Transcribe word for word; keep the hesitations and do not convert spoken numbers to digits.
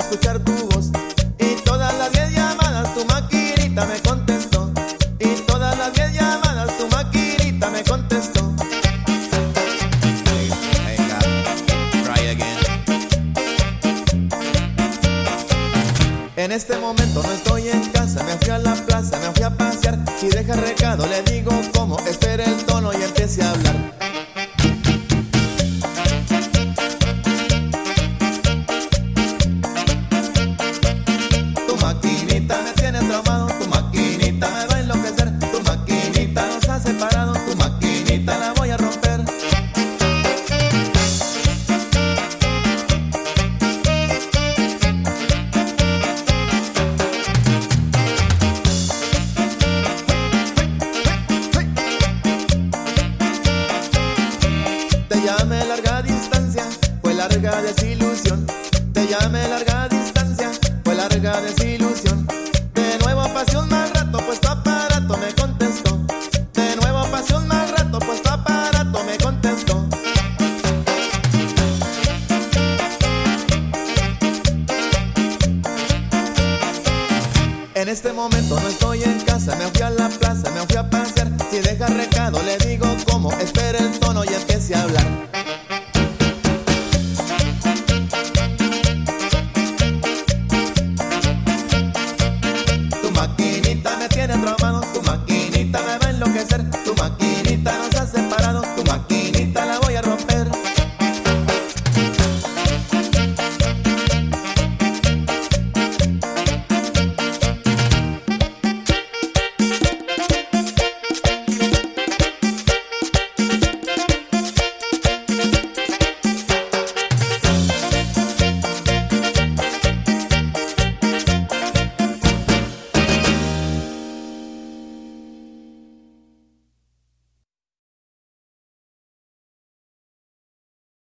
escuchar tu voz. Y todas las diez llamadas tu maquinita me contestó. Y todas las diez llamadas tu maquinita me contestó. Hey, hey, God, try again. En este momento no estoy en casa, me fui a la plaza, me fui a pasear. Si deja recado le digo cómo, espere el tono y empiece a hablar. Tu maquinita me tiene traumado, tu maquinita me va a enloquecer, tu maquinita nos ha separado, tu maquinita la voy a romper. Te llamé larga distancia, fue larga desilusión. Te llamé larga distancia, fue larga desilusión. De nuevo pasión mal rato, pues tu aparato me contestó. De nuevo pasión mal rato, pues tu aparato me contestó. En este momento no estoy en casa, me fui a la plaza, me fui a pasear. Si deja recado le digo cómo, espere el tono y empiece a hablar.